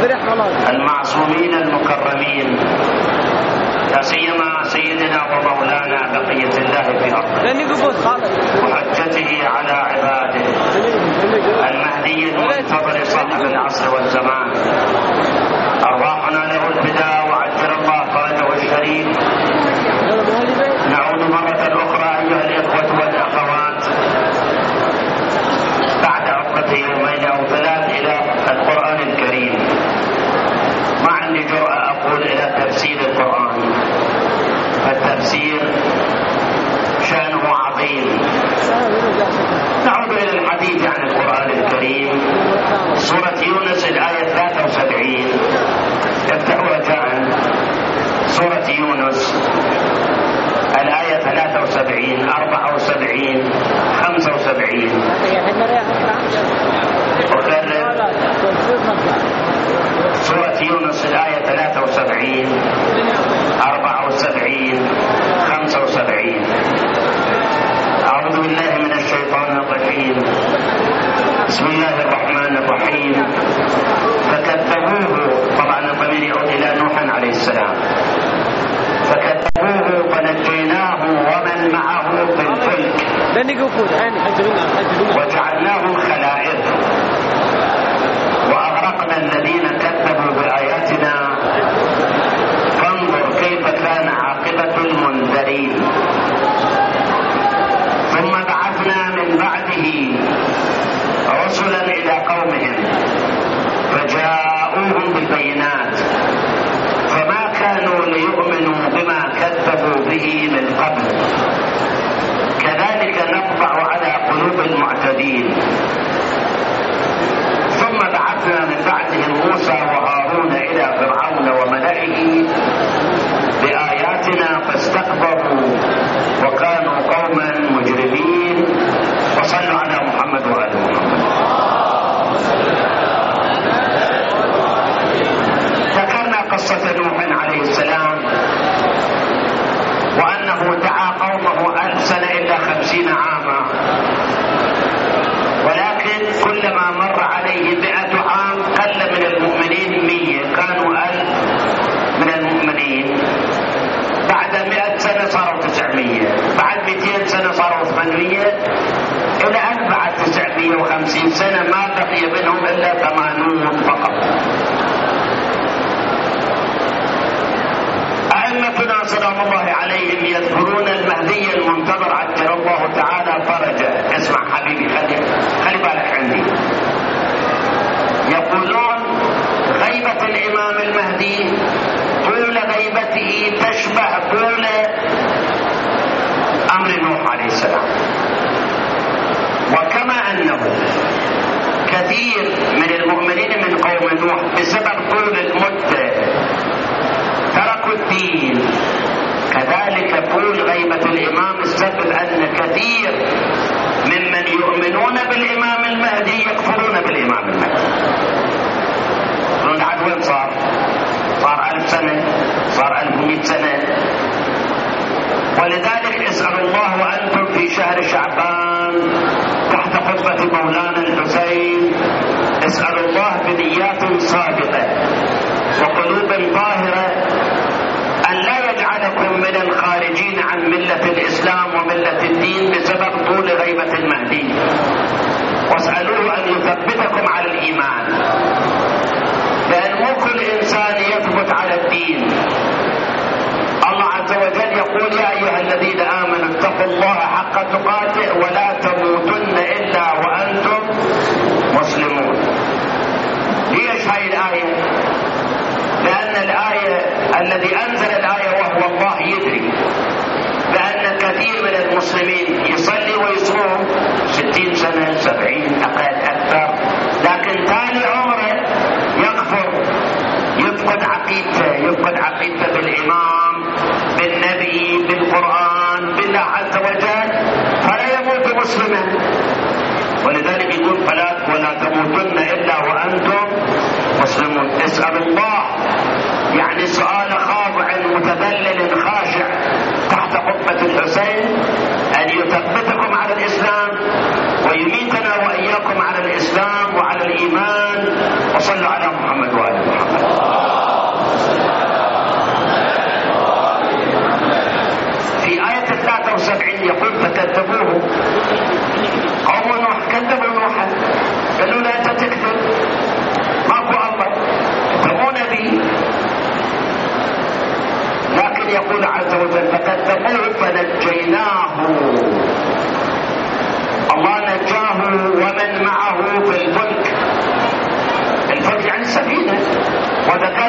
المعصومين المكرمين، لا سيما سيدنا ومولانا بقية الله في أرضه وحجته على عباده المهدي المنتظر صاحب العصر والزمان، أرواحنا له الفداء وعجل الله فرجه الشريف. نعود مرة أخرى أيها الإخوة والأخوات بعد عقدة يومين أو ثلاث إلى القرآن الكريم. ما عندي جرأة أقول إلى تفسير القرآن، فالتفسير شأنه عظيم. نعود إلى الحديث عن القرآن الكريم. سورة يونس الآية 73. افتحوا رجاء سورة يونس الآية 73 74 75. أكرر سورة يونس الآية 73 74 75. أعوذ بالله من الشيطان الرجيم. بسم الله الرحمن الرحيم. فكذبوه، طبعا الضمير يعود إلى نوح عليه السلام. فكذبوه فنجيناه ومن معه في الفلك وجعلناهم خلائف وأغرقنا الذين كذبوا بآياتنا فانظر كيف كان عاقبة المنذرين. ثم بعثنا من بعده رسلا إلى قومهم فجاءوهم بالبينات فما كانوا ليؤمنوا بما كذبوا به من قبل كذلك نطبع على قلوب المعتدين. ثم بعثنا من بعدهم موسى وهارون إلى فرعون وملئه بآياتنا فاستكبروا وكانوا قوما مجرمين. وصلوا على محمد وآل محمد. ذكرنا قصة نوح عليه السلام وأنه دعا قومه 1000 سنة إلا 50 عاما، ولكن كلما مر عليه 100 عام قل من المؤمنين 100، كانوا 1000 من المؤمنين. بعد 100 سنة صاروا 900، بعد 200 سنة صاروا 800، إلى أن بعد 950 سنة ما بقي منهم إلا 80 فقط. أئمتنا سلام الله عليهم يذكرون المهدي المنتظر عجل الله تعالى فرجه. اسمع حبيبي، خلي بالك عندي. يقولون غيبة الإمام المهدي طول غيبته تشبه طول أمر نوح عليه السلام. وكما أنه كثير من المؤمنين من قوم نوح بسبب طول المدة تركوا الدين، كذلك طول غيبة الإمام السبب أن كثير ممن يؤمنون بالإمام المهدي يكفرون بالإمام المهدي. عاد وين صار 1000 سنة، صار 1100 سنة. ولذلك اسأل الله وأنتم في شهر شعبان تحت خطبة مولانا الحسين، اسأل الله بنيات صادقة وقلوب طاهرة أن لا يجعلكم من الخارجين عن ملة الإسلام وملة الدين بسبب طول غيبة المهدي، واسألوه أن يثبتكم على الإيمان، لأن مو كل إنسان يثبت على الدين. الله عز وجل يقول يا أيها الذين آمنوا اتقوا الله حق تقاته ولا تموتن إلا وأنتم مسلمون. ليش هاي الآية؟ لأن الآية الذي أنزل الآية وهو الله يدري بأن كثير من المسلمين يصلي ويصوم 60 سنة 70 أقل أكثر، لكن تالي عمره يكفر، يفقد عقيدته بالإمام، بالنبي، بالقرآن، بالله عز وجل، فلا يموت مسلما. ولذلك يقول ولا تموتن إلا وأنتم مسلمون. اسأل الله، يعني سؤال خاضع متذلل خاشع تحت قبة الحسين، أن يثبتكم على الإسلام ويميتنا وإياكم على الإسلام وعلى الإيمان. وصلوا على محمد وآل محمد.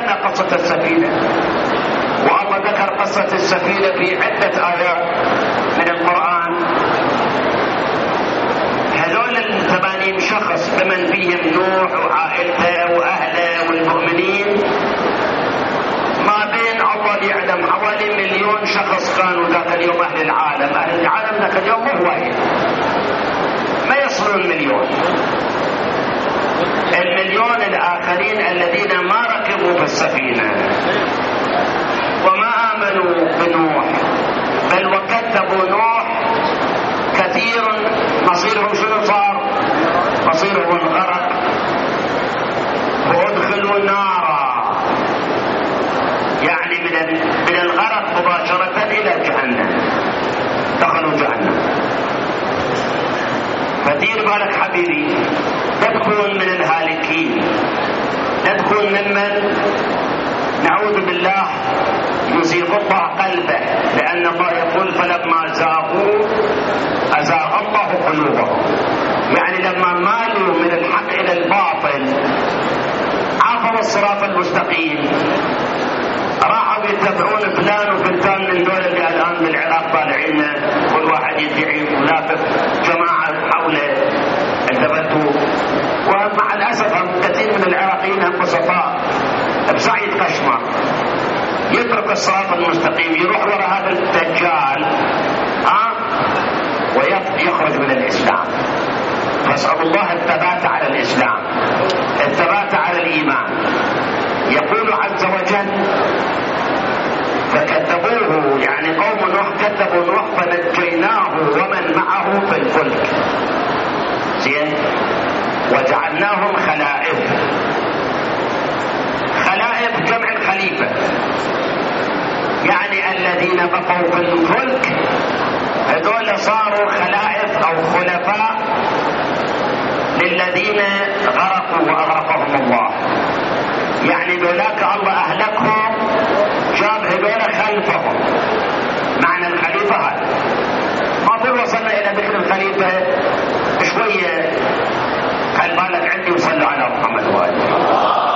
لنا قصة السفينة، والله ذكر قصة السفينة في عدة آيات من القرآن. هذول 80 شخص بمن فيهم نوح وعائلته وأهله والمؤمنين، ما بين الله يعلم حوالي 1,000,000 شخص كانوا ذاك اليوم أهل العالم. أهل العالم ذاك اليوم مو واحد، ما يصلون 1,000,000. 1,000,000 الآخرين الذين ما ركبوا في السفينة وما آمنوا بنوح، بل وكذبوا نوح كثير، مصيرهم شنو صار؟ مصيرهم الغرق، وادخلوا نارا، يعني من الغرق مباشرة إلى جهنم، دخلوا جهنم. فدير بالك حبيبي، لا تكون من الهالكين، لا تكون ممن نعوذ بالله يزيغ الله قلبه، لأن الله يقول فلما زاغوا أزاغ الله قلوبهم. يعني لما مالوا من الحق إلى الباطل عافوا الصراط المستقيم، راحوا يتبعون فلان وفلان من دول اللي الآن بالعراق طالعين، كل واحد يدعي ولافف جماعة حوله انتبهتوا. ومع الأسف كثير من العراقيين هم بسطاء بصعيد قشمر، يترك الصراط المستقيم يروح وراء هذا الدجال ويخرج من الإسلام. فاسأل الله الثبات على الإسلام، الثبات على الإيمان. يقول عز وجل فكذبوه، يعني قوم نوح كذبوا نوح فنجيناه ومن معه في الفلك، زين، وجعلناهم خلائف. خلائف جمع الخليفة، يعني الذين بقوا في الفلك هذول صاروا خلائف أو خلفاء للذين غرقوا وأغرقهم الله. يعني ذولاك الله أهلكهم، جاب هذول خلفهم. معنى الخليفة هذا ما طول وصلنا إلى ذكر الخليفة شوية، خل بالك عندي وصلوا على محمد وآله.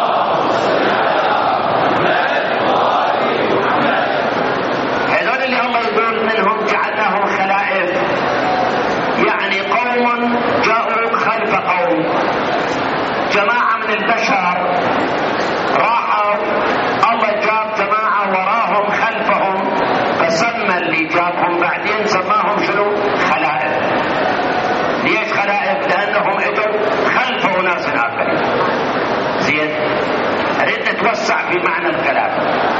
هذول اللي الله يقول منهم جعلناهم خلائف، يعني قوم جاءوا خلف قوم، جماعة من البشر راحوا، الله جاب جماعة وراهم خلفهم، فسمى اللي جابهم بعدين سماهم شنو؟ خلائف. ليش خلائف؟ لأنهم اجوا خلفوا ناس آخرين. زين، أريد نتوسع في معنى الكلام.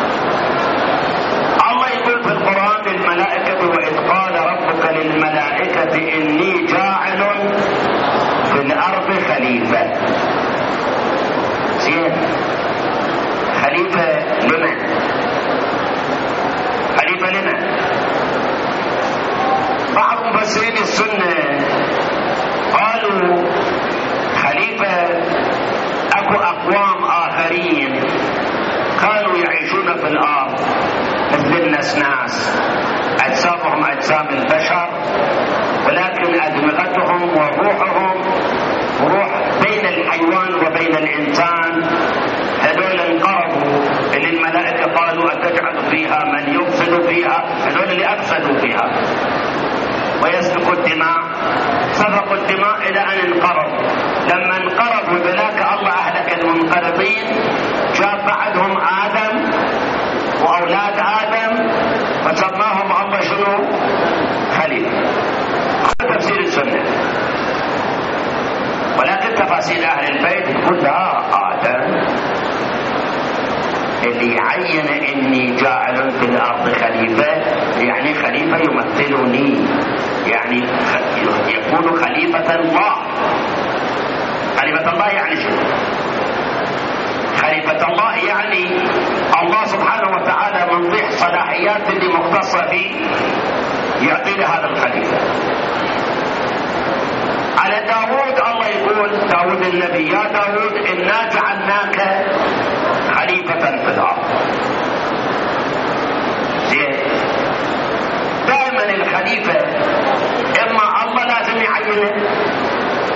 الله يقول في القرآن للملائكة وإذ قال ربك للملائكة إني جاعل في الأرض خليفة. زين، خليفة لمن؟ خليفة لمن؟ بعض مفسرين السنة قالوا خليفة أكو أقوام آخرين كانوا يعيشون في الأرض مثل النسناس، أجسامهم أجسام البشر، ولكن أدمغتهم وروحهم روح بين الحيوان وبين الإنسان. هذول انقرضوا، اللي الملائكة قالوا أتجعل فيها من يفسد فيها، هذول اللي أفسدوا فيها ويسفك الدماء، سفكوا الدماء إلى أن انقرضوا. لما انقرضوا ذلك الله أهلك المنقرضين، جاب بعدهم آدم وأولاد آدم فسماهم الله شنو؟ خليفة. هذا تفسير السنة. ولكن تفاسير أهل البيت تقول لا، آدم اللي يعين إني جاعل في الأرض خليفة، يعني خليفة يمثلني، يعني يكون خليفة الله. خليفة الله يعني شو؟ خليفة الله يعني الله سبحانه وتعالى من ضمن صلاحيات اللي مختصة به يعطي له هذا الخليفة. على داود الله يقول داود النبي يا داود إنا جعلناك خليفة في الأرض. زين، دائما الخليفة إما الله لازم يعينه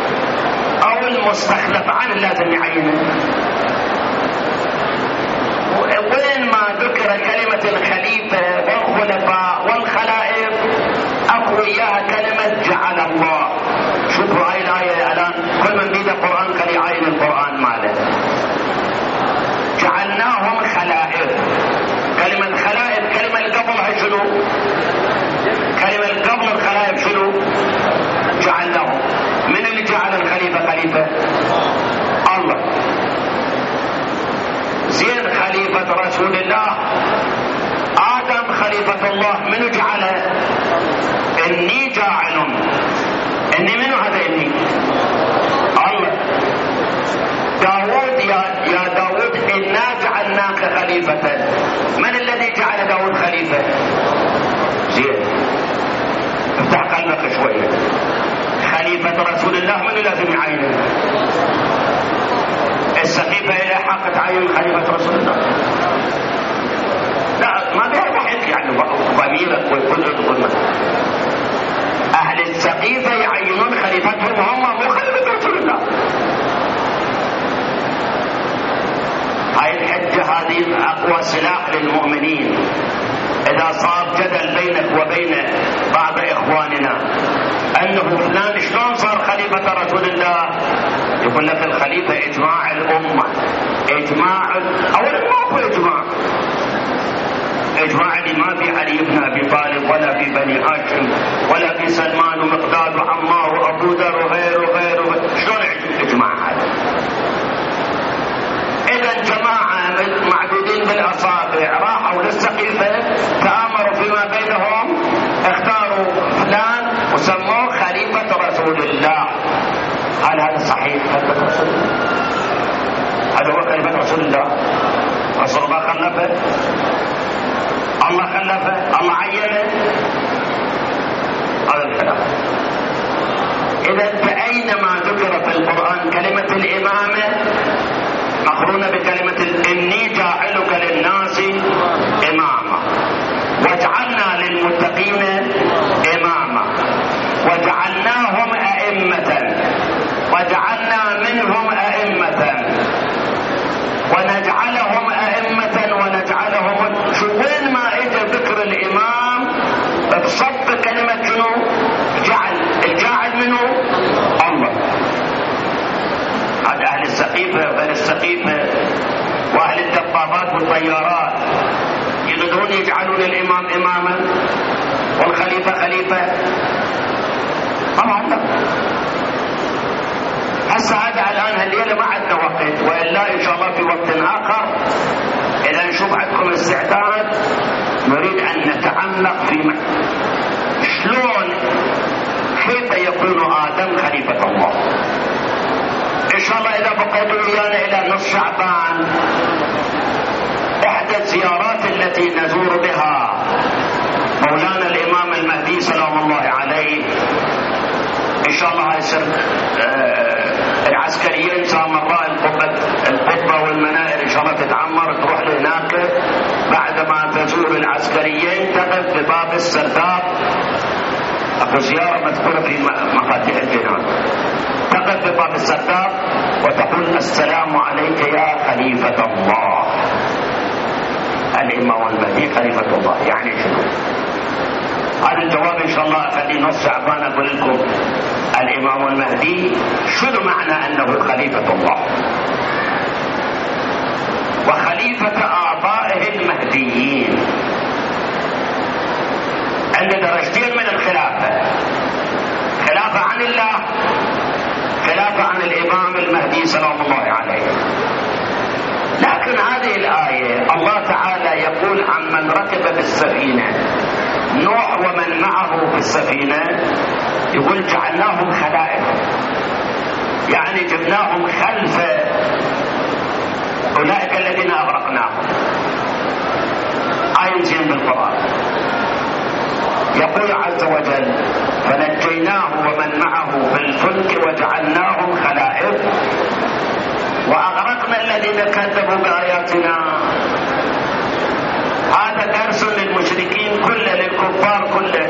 أو المستخلف عنه لازم يعينه. رسول الله. آدم خليفة الله، من جعله؟ إني جاعل. إني منو هذا إني؟ الله. داود يا داود إنا جعلناك خليفة. من الذي جعل داود خليفة؟ زين، افتح قلبك شوية. خليفة رسول الله من لازم يعينه؟ السقيفة إلى حق تعين خليفة رسول الله؟ لا، ما بيها ضحك يعني ضميرك والكل. أهل السقيفة يعينون خليفتهم هم، مو خليفة رسول الله. هاي الحجة هذه أقوى سلاح للمؤمنين. إذا صار جدل بينك وبين بعض إخواننا أنه فلان شلون صار خليفة رسول الله، يقول لك الخليفة إجماع الأمة. إجماع أولا ما هو إجماع اللي ما في علي بن أبي طالب ولا في بني هاشم ولا في سلمان ومقداد وعمار وأبو ذر وغيره. شلون إجماع هذا؟ إذا جماعة معدودين بالأصابع راحوا للسقيفة، تآمروا فيما بينهم، اختاروا فلان وسموه خليفة رسول الله. هل هذا صحيح؟ خليفة رسول الله هذا هو خليفة رسول الله؟ رسول الله خلفه؟ الله خلفه؟ الله عينه؟ هذا الكلام. إذا فأينما ذكر في القرآن كلمة الإمامة مقرونة بكلمة إني جاعلك للناس إماما، وجعلنا للمتقين إماما، وجعلناهم أئمة، وجعلنا منهم أئمة، ونجعلهم أئمة، ونجعلهم. شو وين ما إجا ذكر الإمام بصب كلمة شنو؟ جعل. الجاعل منه الله. هذا أهل السقيفة وغير السقيفة وأهل الدبابات والطيارات يقدرون يجعلون الإمام إماما والخليفة خليفة؟ طبعا لا. هسه هذا الآن هالليلة ما عندنا وقت، وإلا إن شاء الله في وقت آخر إذا نشوف عندكم استعداد نريد أن نتعمق في شلون كيف يكون آدم خليفة الله. إن شاء الله إذا بقيتوا ويانا إلى نصف شعبان، إحدى الزيارات التي نزور بها مولانا الإمام المهدي سلام الله عليه، إن شاء الله هيصير العسكريين سامراء القبة والمنائر إن شاء الله تتعمر، تروح لهناك. بعدما تزور العسكريين تقف بباب السرداب، أكو زيارة مذكورة في مفاتيح الجنان، تقف بباب السرداب وتقول السلام عليك يا خليفة الله. الإمام المهدي خليفة الله يعني شنو؟ هذا الجواب إن شاء الله أخلي نص شعبان أقول لكم الإمام المهدي شنو معنى أنه خليفة الله وخليفة آبائه المهديين. عند درجتين من الخلافة، خلافة عن الله، خلافة عن الإمام المهدي سلام الله عليه. لكن هذه الآية الله تعالى يقول عن من ركب بالسفينة، نوح ومن معه في السفينة، يقول جعلناهم خلائف، يعني جبناهم خلف أولئك الذين أغرقناهم. آية زين بالقرآن يقول عز وجل فنجيناه ومن معه في الفلك وجعلناهم خلائف وأغرقنا الذين كذبوا بآياتنا. هذا درس للمشركين كله، للكفار كله،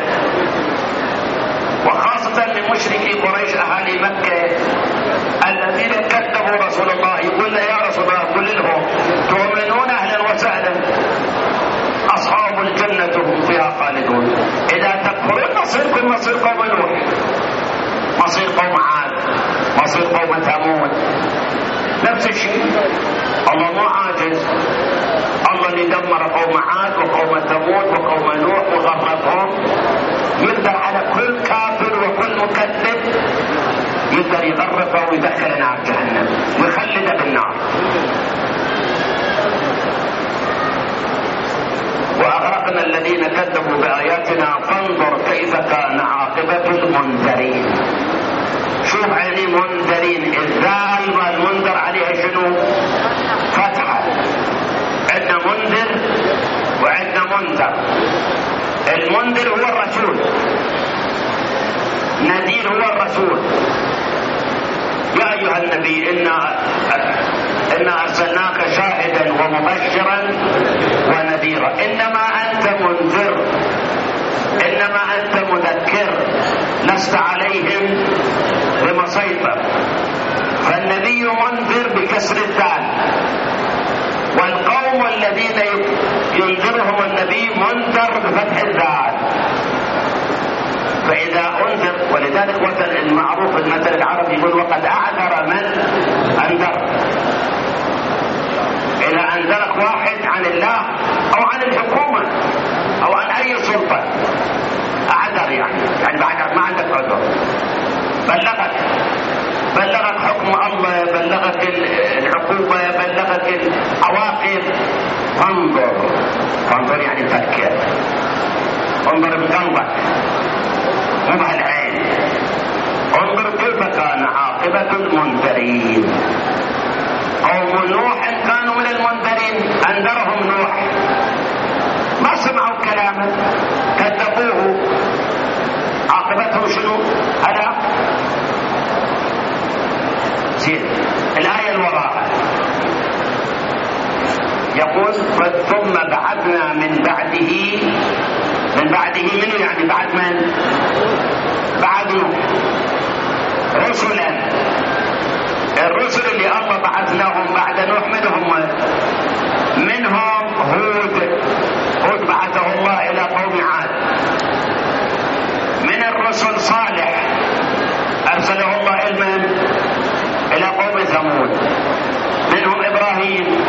وخاصة لمشركي قريش أهالي مكة الذين كذبوا رسول الله. يقول له يا رسول الله قل لهم تؤمنون أهلا وسهلا، أصحاب الجنة هم فيها خالدون. إذا تكفرون مصيركم مصير قوم نوح، مصير قوم عاد، مصير قوم ثمود، نفس الشيء. الله مو عاجز، الله اللي دمر قوم عاد وقوم ثمود وقوم نوح وغرقهم يقدر على كل كافر وكل مكذب، يقدر يغرقه ويدخل نار جهنم ويخلده بالنار. أهلكنا الذين كذبوا بآياتنا فانظر كيف كان عاقبة المنذرين. شوف يعني منذرين، الذال والمنذر عليها شنو؟ فتحة. عندنا منذر وعندنا منذر. المنذر هو الرسول، نذير هو الرسول. يا أيها النبي إنا أرسلناك شاهدا ومبشرا ونذيرا. إنما أنت منذر، إنما أنت مذكر، لست عليهم بمسيطر. فالنبي منذر بكسر الدال، والقوم الذين ينذرهم النبي منذر بفتح الدال. فإذا أنذر، ولذلك مثل المعروف المثل العربي يقول وقد أعذر من أنذر. إذا أنذرك واحد عن الله أو عن الحكومة أو عن أي سلطة أعذر، يعني بعد ما عندك عذر، بلغك حكم الله، بلغك العقوبة، بلغك العواقب. فانظر يعني فكر، انظر بقلبك مو بهالعين. انظر كيف كان عاقبة المنذرين. قوم نوح كانوا من المنذرين، انذرهم نوح ما سمعوا كلامه، كذبوه، عاقبتهم شنو؟ هلا زين. الآية الوراء يقول ثم بعثنا من بعده منه، يعني بعد من؟ بعد نوح رسلا. الرسل اللي الله بعثناهم بعد نوح منهم هود بعثه الله إلى قوم عاد. من الرسل صالح أرسله الله إلى قوم ثمود. منهم إبراهيم،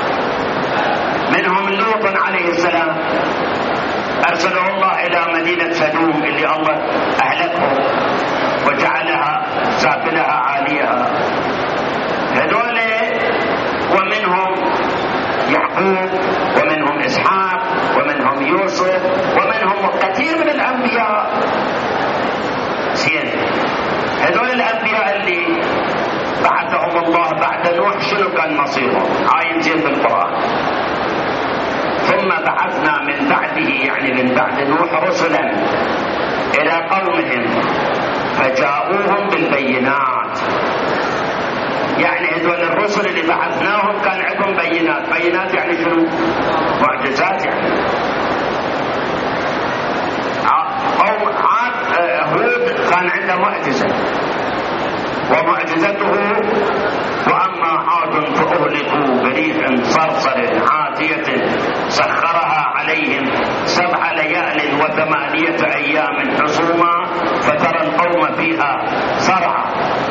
منهم لوط عليه السلام أرسله الله إلى مدينة سدوم اللي الله أهلكهم وجعلها سافلها عاليها. هذول ومنهم يعقوب ومنهم إسحاق ومنهم يوسف ومنهم كثير من الأنبياء. زين، هذول الأنبياء اللي بعثهم الله بعد نوح شنو كان مصيرهم؟ عاين زين بالقرآن. ثم بعثنا من بعده، يعني من بعد نوح رسلا إلى قومهم فجاءوهم بالبينات. يعني هذول الرسل اللي بعثناهم كان عندهم بينات يعني شنو؟ معجزات. يعني قوم عاد هود كان عنده معجزة ومعجزته وأما عاد فأهلكوا بريح صرصر عاتية سخرها عليهم 7 ليال و8 أيام حسوما فترى القوم فيها صرعى.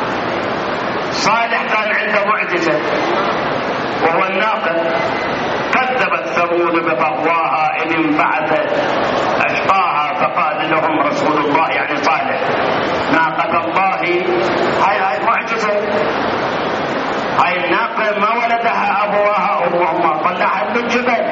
صالح كان عنده معجزة وهو الناقة. كذبت ثمود بطغواها إذ انبعثت أشقاها فقال لهم رسول الله، يعني صالح، ناقة الله. هاي معجزة. هاي الناقة ما ولدها أبواها أمهما، طلعها من الجبل.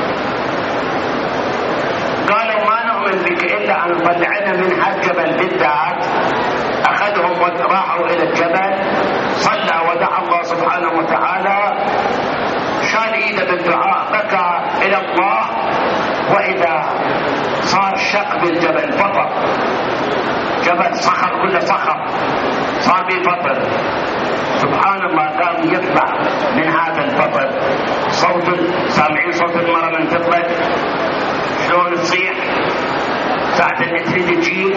قالوا ما نؤمن بك إلا أن طلعنا منها الجبل بالذات. أخذهم وراحوا إلى الجبل، صلى ودعا الله سبحانه وتعالى، شال إيده بالدعاء، بكى إلى الله، وإذا صار شق بالجبل فطر. جبل صخر، كله صخر، صار بفطر. سبحان الله، قام يطلع من هذا الفطر سامعين صوت المرأة من تطلع شلون تصيح ساعة اللي تريد تجيب.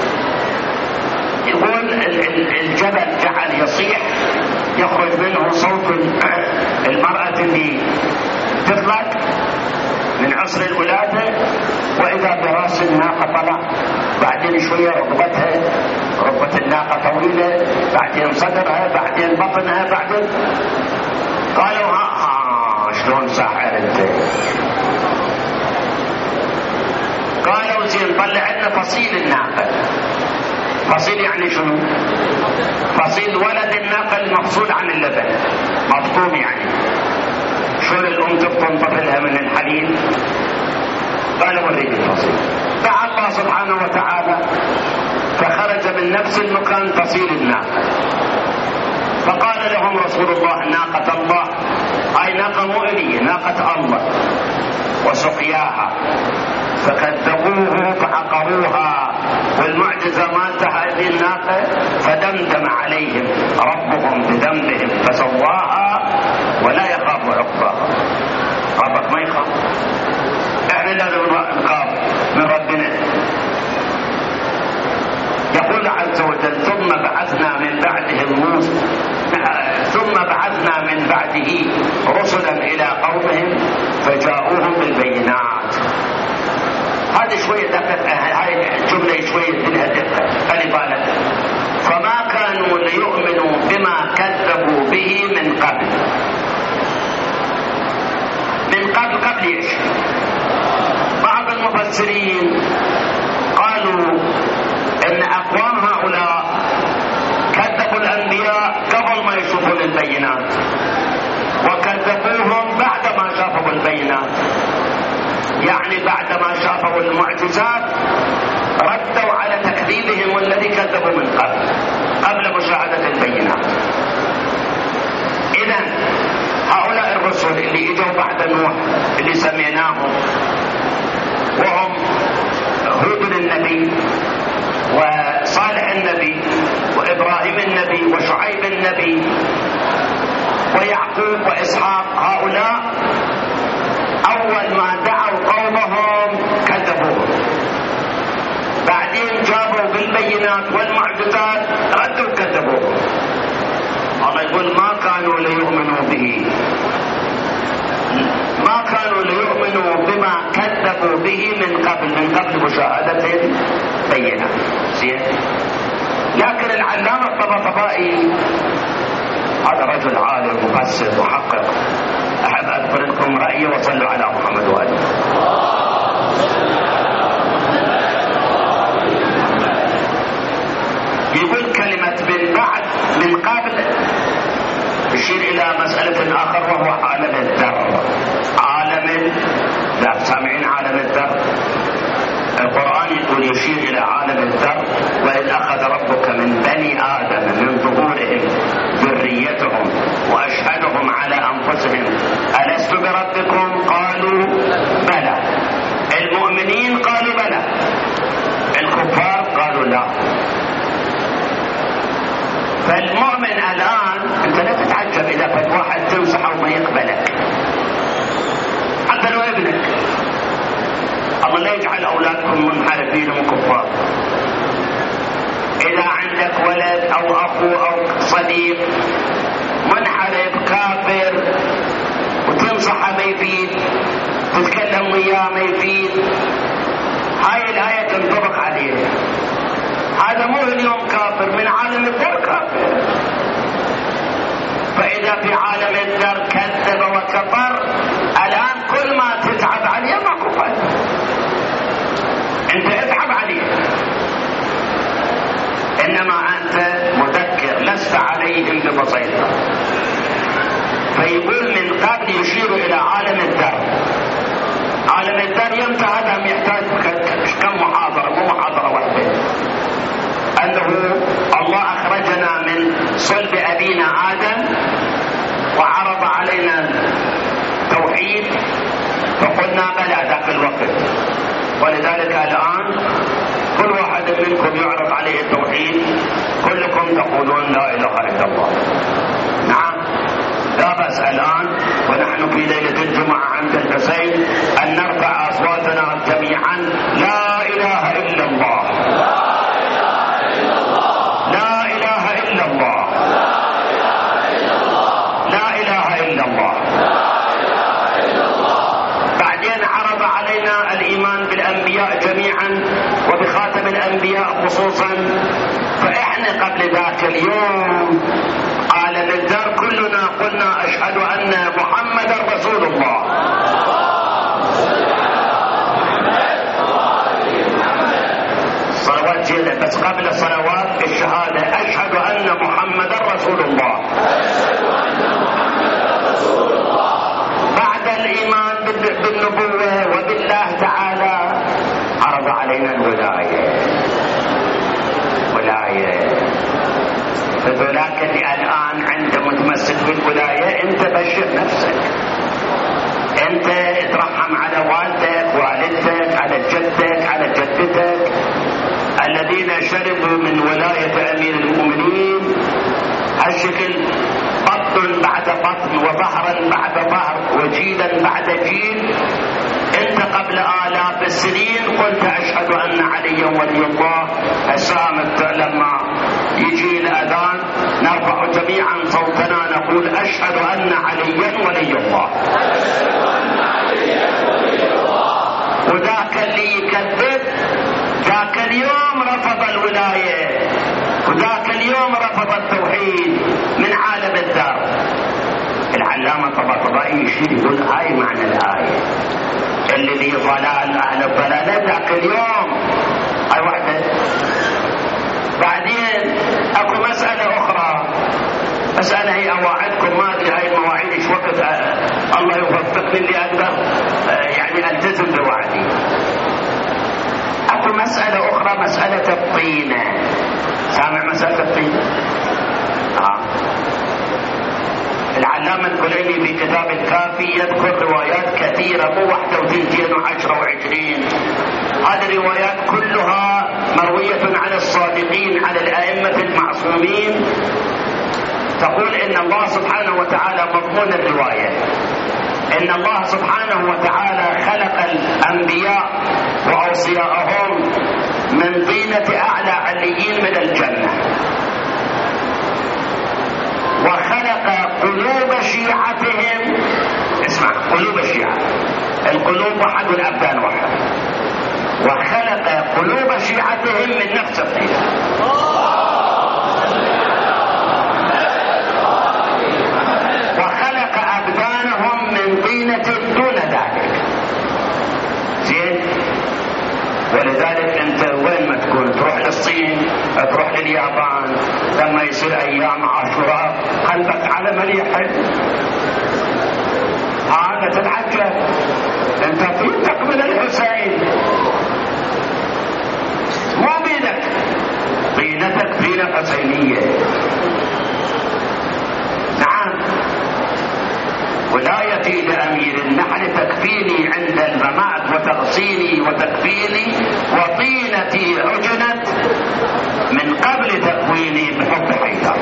يقول الجبل جعل يصيح، يخرج منه صوت المرأة اللي تطلع من عصر الولادة، وإذا براس الناقة طلع. بعدين شوية ركبة الناقة طويلة، بعدين صدرها، بعدين بطنها، بعدين قالوا شلون ساحر انت. قالوا زين طلع لنا فصيل الناقة. فصيل يعني شنو؟ فصيل ولد الناقة المفصول عن اللبن، مفطوم. يعني شلون الأم تفطم طفلها من الحليب؟ قال وريني الفصيل. دعا الله سبحانه وتعالى فخرج من نفس المكان فصيل الناقة. فقال لهم رسول الله ناقة الله، أي ناقة مؤلية ناقة الله وسقياها، فكذبوه فعقروها والمعجزة مالتها هذه الناقة، فدمدم عليهم ربهم بذنبهم فسواها ولا يخاف عقباها. ربك ما يخاف، احنا لازم نخاف من ربنا. يقول عز وجل ثم بعثنا من بعده رسلا إلى قومهم فجاءوهم بالبينات. هذه شوية دقة، هاي الجملة شوية لها دقة. فلذلك فما كانوا ليؤمنوا بما كذبوا به من قبل. قبل ايش؟ بعض المفسرين قالوا ان اقوام هؤلاء كذبوا الانبياء قبل ما يشوفون البينات، وكذبوهم بعد ما شافوا البينات، يعني بعد ما شافوا المعجزات ردوا على تكذيبهم الذي كذبوا من قبل مشاهدة البينات. إذن هؤلاء الرسل اللي اجوا بعد نوح اللي سميناهم، وهم هود النبي وصالح النبي وإبراهيم النبي وشعيب النبي ويعقوب وإسحاق، هؤلاء أول ما دعوا قومهم كذبوهم، بعدين جابوا بالبينات والمعجزات ردوا كذبوهم. الله يقول ما كانوا ليؤمنوا به، ما كانوا ليؤمنوا بما كذبوا به من قبل مشاهدة البينات. لكن العلامة الطباطبائي هذا رجل عالم مفسر محقق، أحب أذكر لكم رأيه وصلوا على محمد وآله. يقول كلمة من بعد من قبل يشير إلى مسألة آخر وهو عالم الذر. عالم الذر، سامعين عالم الذر؟ القرآن يقول يشير إلى عالم الذر، وإذ أخذ ربك من بني آدم من ظهورهم ذريتهم وأشهدهم على أنفسهم ألست بربكم قالوا بلى. المؤمنين قالوا بلى، الكفار قالوا لا. فالمؤمن الآن أنت لا تتعجب إذا كنت واحد تنصحه وما يقبلك، حتى لو ابنك. الله لا يجعل أولادكم منحرفين وكفار. إذا عندك ولد أو أخو أو صديق منحرف كافر وتنصحه ما يفيد، تتكلم وياه ما يفيد، هاي الآية تنطبق عليه. هذا مو اليوم كافر، من عالم الذر كافر. فإذا في عالم الذر كذب وكفر، الآن كل ما تتعب عليه ما كفر، انت اتعب عليه، انما انت مذكر لست عليهم بمسيطر. فيقول من قبل يشير الى عالم الذر. عالم الذر يمتى هذا يحتاج كم محاضرة، مو محاضرة واحدة. أنه الله أخرجنا من صلب أبينا آدم وعرض علينا توحيد فقلنا بلى ذاك الوقت، ولذلك الآن كل واحد منكم يعرض عليه التوحيد كلكم تقولون لا إله إلا الله. نعم لا بأس الآن ونحن في ليلة الجمعة عند الحسين أن نرفع أصواتنا جميعا لا إله إلا الله، لا إله إلا الله، لا إله إلا الله. بعدين عرض علينا الإيمان بالأنبياء جميعا وبخاتم الأنبياء خصوصا. فإحنا قبل ذاك اليوم عالم الذر كلنا قلنا أشهد أن محمدا رسول الله. صلوات جيدة، بس قبل الصلوات الشهادة أشهد أن محمدا رسول الله. بعد الإيمان بالنبوة وبالله تعالى وين الولاية؟ ولاية فذولاك اللي الآن عنده متمسك بالولاية، انت بشر نفسك، انت اترحم على والدك والدتك، على جدك، على جدتك الذين شربوا من ولاية أمير المؤمنين هالشكل، بطن بعد بطن وظهرا بعد ظهر وجيلا بعد جيل. انت قبل آلاف السنين قلت أشهد أن عليا ولي الله. السامت لما يجي الأذان نرفع جميعا صوتنا نقول أشهد أن عليا ولي الله. وذاك اللي يكذب ذاك اليوم رفض الولاية، وذاك اليوم رفض التوحيد من عالم الدار. العلامة الطباطبائي يشير يقول هاي معنى الآية، اللي في ضلال أهل الضلالة ذاك اليوم. هاي واحدة. بعدين اكو مسألة أخرى، مسألة هي أواعدكم، ما أدري هاي المواعيد إيش وقت الله يوفقني اللي أقدر يعني ألتزم بوعدي. اكو مسألة أخرى، مسألة الطينة. سامع مسألة الطينة؟ العلامة الكليني في كتاب الكافي يذكر روايات كثيرة، مو واحدة وثنتين وعشرة وعشرين. هذه الروايات كلها مروية على الصادقين، على الأئمة المعصومين، تقول إن الله سبحانه وتعالى مضمون الرواية إن الله سبحانه وتعالى خلق الأنبياء وأوصياءهم من طينة أعلى عليين من الجنة، وخلق قلوب شيعتهم. اسمع، قلوب الشيعة، القلوب واحد والأبدان واحد. وخلق قلوب شيعتهم من نفس الطينة. وخلق أبدانهم من طينة دون ذلك. زين؟ ولذلك انت وين ما تكون، تروح للصين، تروح لليابان، لما يصير ايام عاشوراء قلبك على مليحة، هذا تتعجب، انت طينتك من الحسين، مو بيدك، طينتك طينة حسينية. نعم، ولايتي لأمير النحل تكفيني عند الممات وتغسيني وتكفيني، وطينتي عجنت من قبل تكويني بحب حيدر.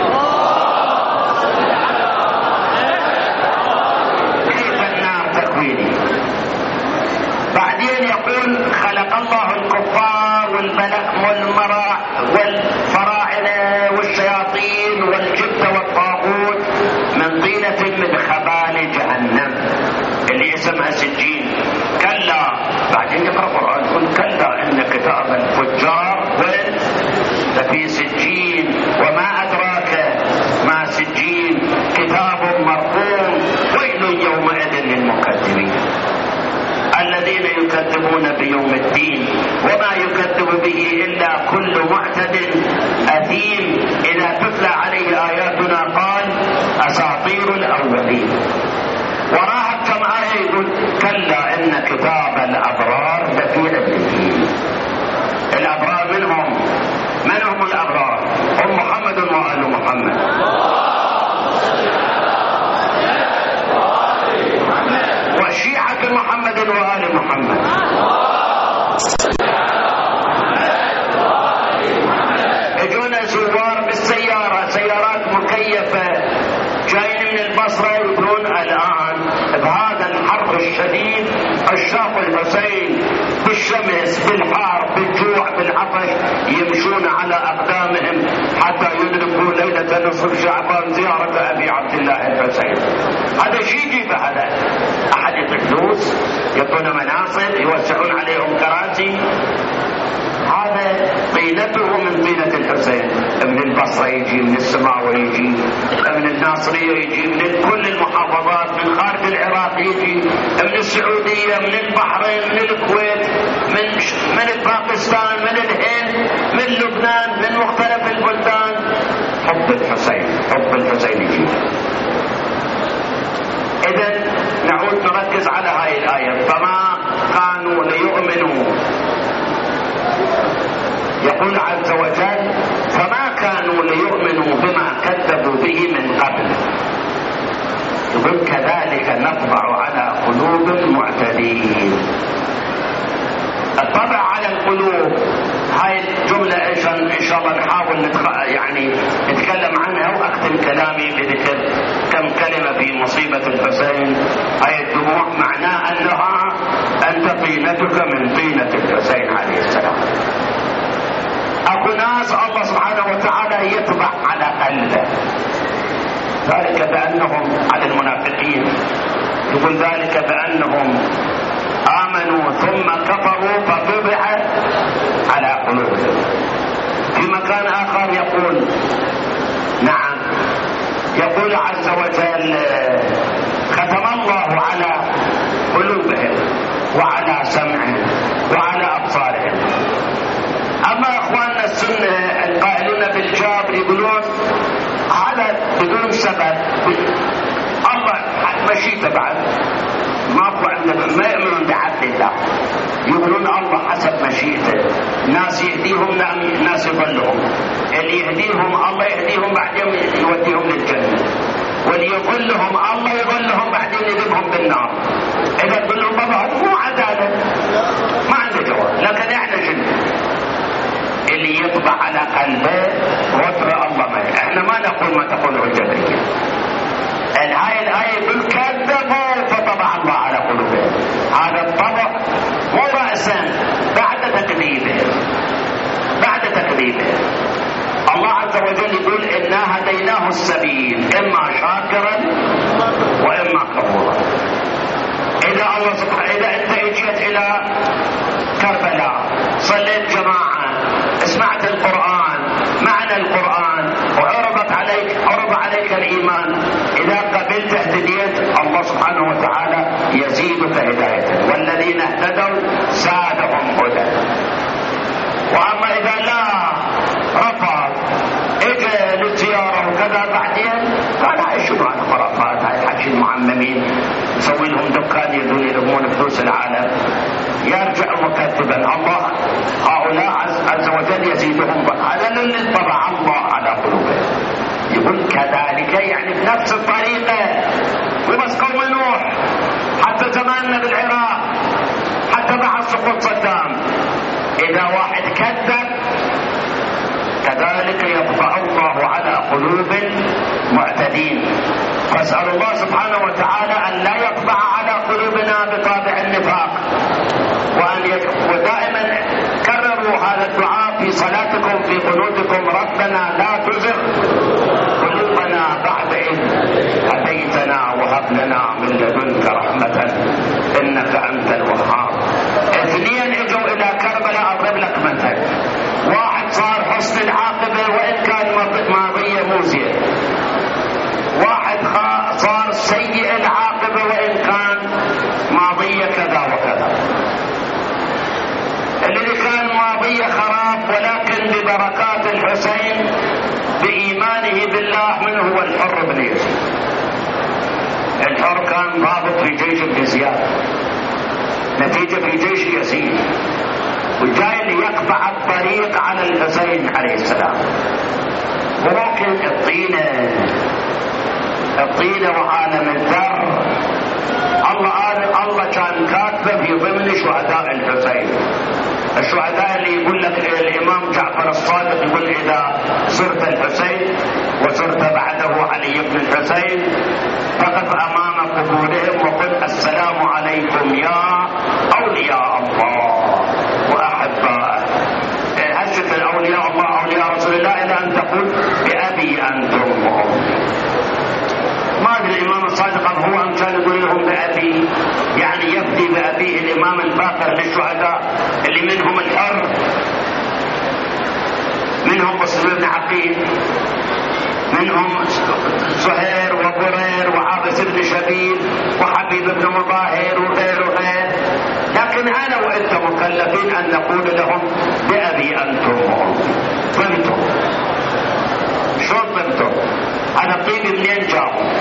كيف النار تكويني؟ بعدين يقول خلق الله الكفار والمرأة والفراعنة والشياطين والجبت والطاغوت من طينة من خبال جهنم اللي اسمها سجين. كلا، بعدين يقرأ القرآن يقول كلا إن كتاب الفجار لفي سجين وما أدراك ما سجين كتاب مرقوم ويل يومئذ للمكذبين الذين يكذبون بيوم الدين وما يكذب به إلا كل معتد أثيم إذا تتلى عليه آياتنا قال أساطير الأولين. وراها كم آية يقول كلا إن كتاب الأبرار لفي عليين. الأبرار منهم، من هم الأبرار؟ هم محمد وآل محمد. وشيعة محمد وآل محمد. اجونا زوار بالسيارة، سيارات مكيفة جايين من البصرة، يقولون الآن بهذا الحر الشديد عشاق الحسين بالشمس بالحار بالجوع بالعطش يمشون على أقدامهم حتى يدركوا ليلة نصف شعبان زيارة أبي عبد الله الحسين. هذا شيء يجيب هذا أحد فلوس، يكون مناصب، يوسعون عليهم كراسي. هذا طينته من طينة الحسين. من البصرة يجي، من السماوة يجي، من الناصرية يجي، من كل المحافظات، من خارج العراق يجي، من السعودية، من البحرين، من الكويت، من باكستان، من الهند، من لبنان، من مختلف البلدان. حب الحسين، حب الحسين يجي. إذن نعود نركز على هاي الآية. فما كانوا ليؤمنوا يقول عز وجل فما كانوا ليؤمنوا بما كذبوا به من قبل. يقول كذلك نطبع على قلوب المعتدين. الطبع على القلوب هاي الجملة إن شاء الله نحاول نتكلم عنها وأختم كلامي بذكر كم كلمة في مصيبة الحسين. هاي الدموع معناه أنها أنت طينتك من طينة الحسين عليه السلام. أكو ناس الله سبحانه وتعالى يطبع على قلبه، ذلك بأنهم على المنافقين يقول ذلك بأنهم آمنوا ثم كفروا فطبع على قلوبهم. في مكان آخر يقول نعم، يقول عز وجل ختم الله على قلوبهم وعلى سمعهم وعلى أبصارهم. أما إخواننا السنة القائلون بالجبر يقولون هذا بدون سبب، الله مشيته بعد ماكو عندهم، ما يؤمنون بعدل الله، يقولون الله حسب مشيئته، ناس يهديهم ناس يضلهم، اللي يهديهم الله يهديهم بعدين يوديهم للجنة، واللي يضلهم الله يضلهم بعدين يذبهم بالنار. إذا تقول لهم بابا هذا مو عدالة، ما عنده جواب. لكن احنا شنو اللي يطبع على قلبه وطر الله ما احنا ما نقول ما تقوله الجبرية. الآية يقول كذبوا فطبع الله على قلوبهم. هذا الطبع مو رأسا بعد تكذيبه. الله عز وجل يقول إنا هديناه السبيل إما شاكرا وإما كفورا. إذا أنت اجيت إلى كربلاء صليت جماعة سمعت القرآن معنى القرآن وعرض عليك الإيمان، إذا قبلت اهتديت الله سبحانه وتعالى يزيدك هداية، والذين اهتدوا زادهم هدى. وأما إذا لا رفض اجى للزيارة وكذا بعدين قال هاي شنو الخرافات، هاي حكي المعممين نسوي لهم دكان يلمون فلوس العالم، يرجع مكذبا. الله هؤلاء عز وجل يزيدهم. هذا الذي طبع الله على قلوبهم. يقول كذلك يعني بنفس الطريقة، وبس قوم نوح حتى زماننا بالعراق حتى بعد سقوط صدام، إذا واحد كذب كذلك يطبع الله على قلوب المعتدين. فاسأل الله سبحانه وتعالى أن لا يطبع على قلوبنا بطابع النفاق، ودائما كرروا هذا الدعاء في صلاتكم في قنوتكم: ربنا لا تزغ قلوبنا بعد إذ هديتنا وهب لنا من لدنك رحمة إنك أنت الوهاب. اثنين اجوا إلى كربلاء. أضرب لك مثل: واحد صار حسن العاقبة وإن كان ماضية موزية، واحد صار سيء العاقبة وإن كان ماضية كذا وكذا. الذي كان ماضية خراب ولكن ببركات الحسين بإيمانه بالله من هو الحر بن يزيد. الحر كان ضابط في جيش ابن زياد، نتيجة في جيش يزيد، وجاي ليقطع الطريق على الحسين عليه السلام. ولكن الطينة وعالم الذر الله كان كاتبه في ضمن شهداء الحسين. الشهداء اللي يقول لك الإمام جعفر الصادق يقول: إذا صرت الحسين وصرت بعده علي بن الحسين فقف أمام قبورهم وقل: السلام عليكم يا أولياء الله وأحباء. هشت الأولياء الله أولياء رسول الله إلى أن تقول: بأبي أنتم وأمي. ما أدري الإمام الصادق هو أم كان يقول لهم بأبي، يعني يفدي بأبيه الإمام الباقر للشهداء اللي منهم الحر، منهم مسلم بن عقيل، منهم زهير وبرير وعابس بن شبيب وحبيب بن مظاهر وغير. لكن أنا وأنت مكلفين أن نقول لهم: بأبي أنتم وأمي. ضمتم. شلون ضمتم؟ هذا الطيب منين جاء؟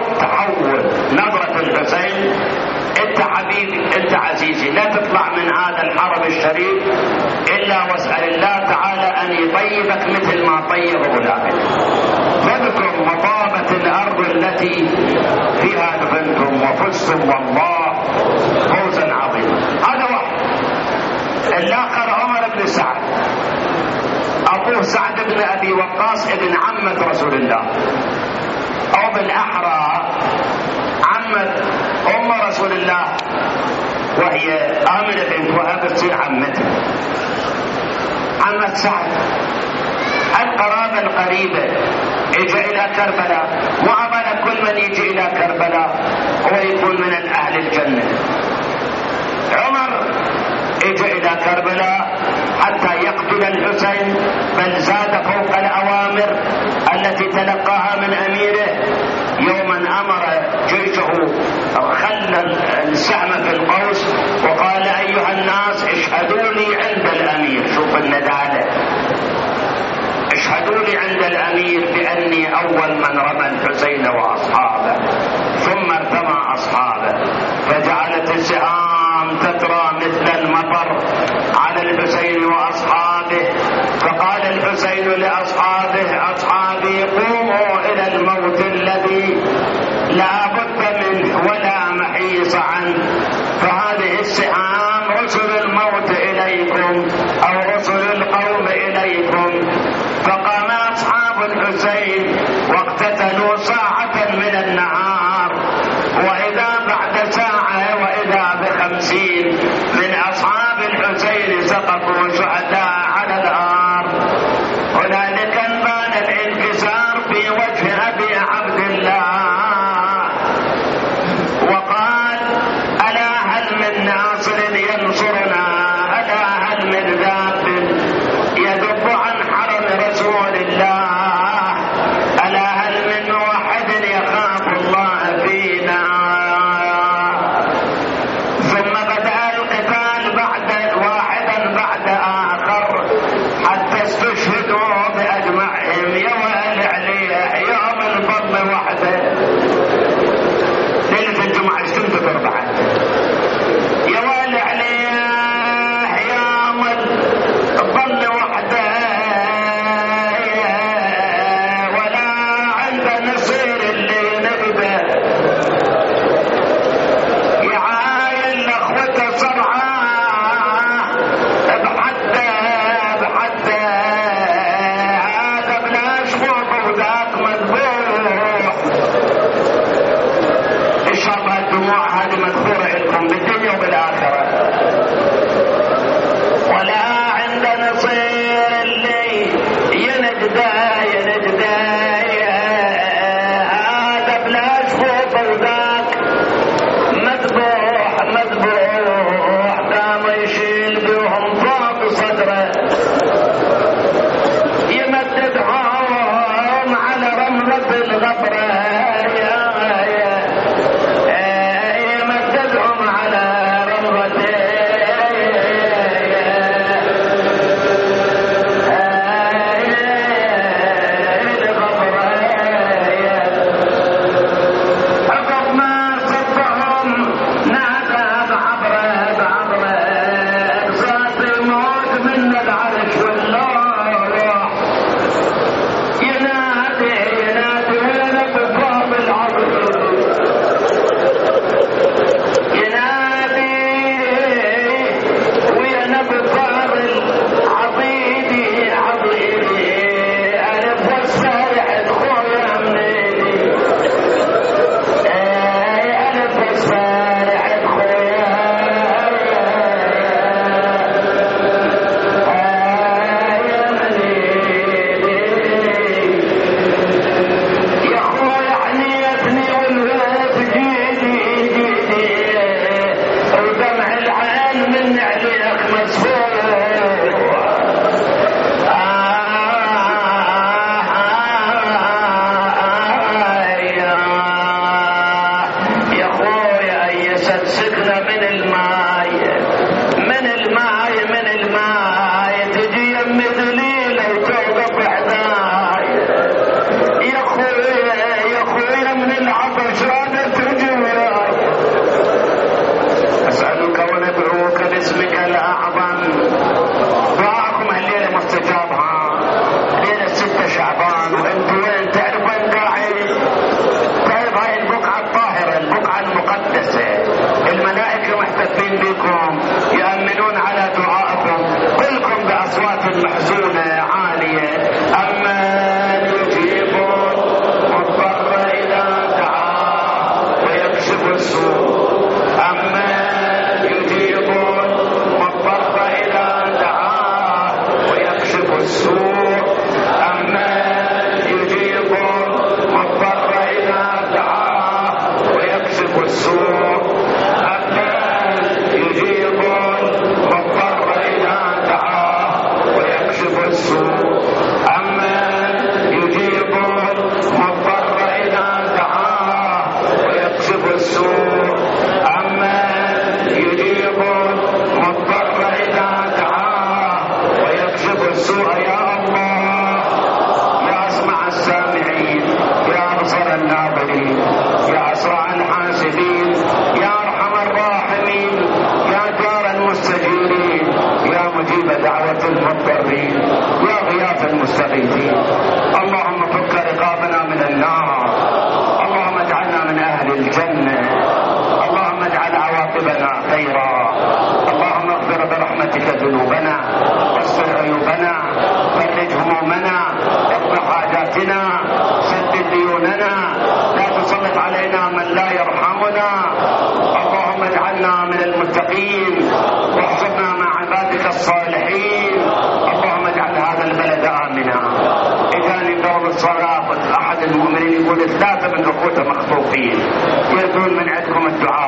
تحول نظرة الحسين: انت حبيبي انت عزيزي، لا تطلع من هذا هذا الحرم الشريف إلا واسأل الله تعالى أن يطيبك مثل ما طيب أولئك. فاذكر مطابة الأرض التي فيها دفنتم وفزتم والله فوزا عظيما. هذا واحد. الآخر عمر بن سعد، أبوه سعد بن أبي وقاص ابن عمة رسول الله، أو بالأحرى عمة أم رسول الله، وهي آمنة بنت وهب تصير عمته. عمة سعد القرابة القريبة يجي إلى كربلاء، وأبدا كل من يجي إلى كربلاء هو يكون من أهل الجنة. عمر يجي إلى كربلاء حتى يقتل الحسين، بل زاد فوق الأوامر التي تلقاها من أميره. يوما أمر جيشه خلى السهم في القوس وقال أيها الناس اشهدوا لي عند الأمير. شوف الندالة، اشهدوا لي عند الأمير بأني أول من رمى الحسين وأصحابه، ثم ارتمى أصحابه، فجعلت السهام تترى مثل المطر على الحسين وأصحابه. فقال الحسين لأصحابه أصحابي قوموا إلى الموت الذي لا بد منه ولا محيص عنه، فهذه السهام رسل الموت إليكم أو رسل القوم إليكم. فقام أصحاب الحسين واقتتلوا ساعة من النهار، وإذا بعد ساعة وإذا ب50 من أصحاب الحسين سقطوا شهداء على الأرض. هنالك بان الانكسار في وجه أبي عبد الله، وقال ألا هل من ناصر ينصرنا، ألا هل من ذاب يذب عن حرم رسول الله، ألا هل من واحد يخاف الله فينا. ثم بدأ القتال واحدا بعد آخر حتى استشهدوا بأجمعهم. يوم عليه يوم الفضل وحده، ليلة الجمعة اشتمت بعد يوم عليه يوم الفضل وحده، ولا عند نصير اللي نبده يعاين اخوته صرعاه بحده هذا بلا شفوف وذاك مذبوح. ان شاء الله الدموع هذه مذكوره لكم بالدنيا وبالاخره. ولا عند نصير اللي ينجده هذا بلا شفوف وذاك مذبوح قام يشيل بهم فوق صدره، يمددهم على رملة الغبرة، يمددهم على رملة عقب ما صدهم نادى بعبره اقصاص الموت من العرش واللوح، ينادي وين بباب العرش، ينادي وين بباب العضيدي ألف والسارح خويا منيدي، ألف والسارح خويا يا خويا حنيتني والواد جيدي ودمع العين من عليك مسفور. يا خويا ايست سكنة من الماي تجي يم دليلة وتوقف حداي. يا خويا من العطش رانا ترجع. اسألك وندعوك باسمك الأعلى ملتفين بكم يأمنون على دعائكم، كلكم بأصوات محزونة عالية. أمن يجيب المضطر إذا دعاه ويكشف السوء، أمن يجيب المضطر إذا دعاه ويكشف السوء، أمن يجيب المضطر إذا دعاه ويكشف السوء، أمن يجيب المضطر إذا دعاه ويكشف السوء، أمن يجيب المضطر إذا دعاه ويكشف السوء، أمن يجيب المضطر إذا دعاه ويكشف السوء. يا الله، يا أسمع السامعين، يا أبصر الناظرين، يا أسرع الحاسبين، يا أرحم الراحمين، يا دار المستجيرين، يا مجيب دعوة المضطرين، يا غياث المستغيثين. اللهم فك رقابنا من النار، اللهم اجعلنا من أهل الجنة، اللهم اجعل عواقبنا خيرا، اللهم اغفر برحمتك ذنوبنا واستر عيوبنا، فرج همومنا، اقض حاجاتنا، سدد ديوننا، لا تسلط علينا من لا يرحمنا. اللهم اجعلنا من المتقين واحشرنا مع عبادك الصالحين. اللهم اجعل هذا البلد آمنا. إجاني قبل الصلاة أحد المؤمنين يقول 3 من أخوته مخطوفين، يرجون من عندكم الدعاء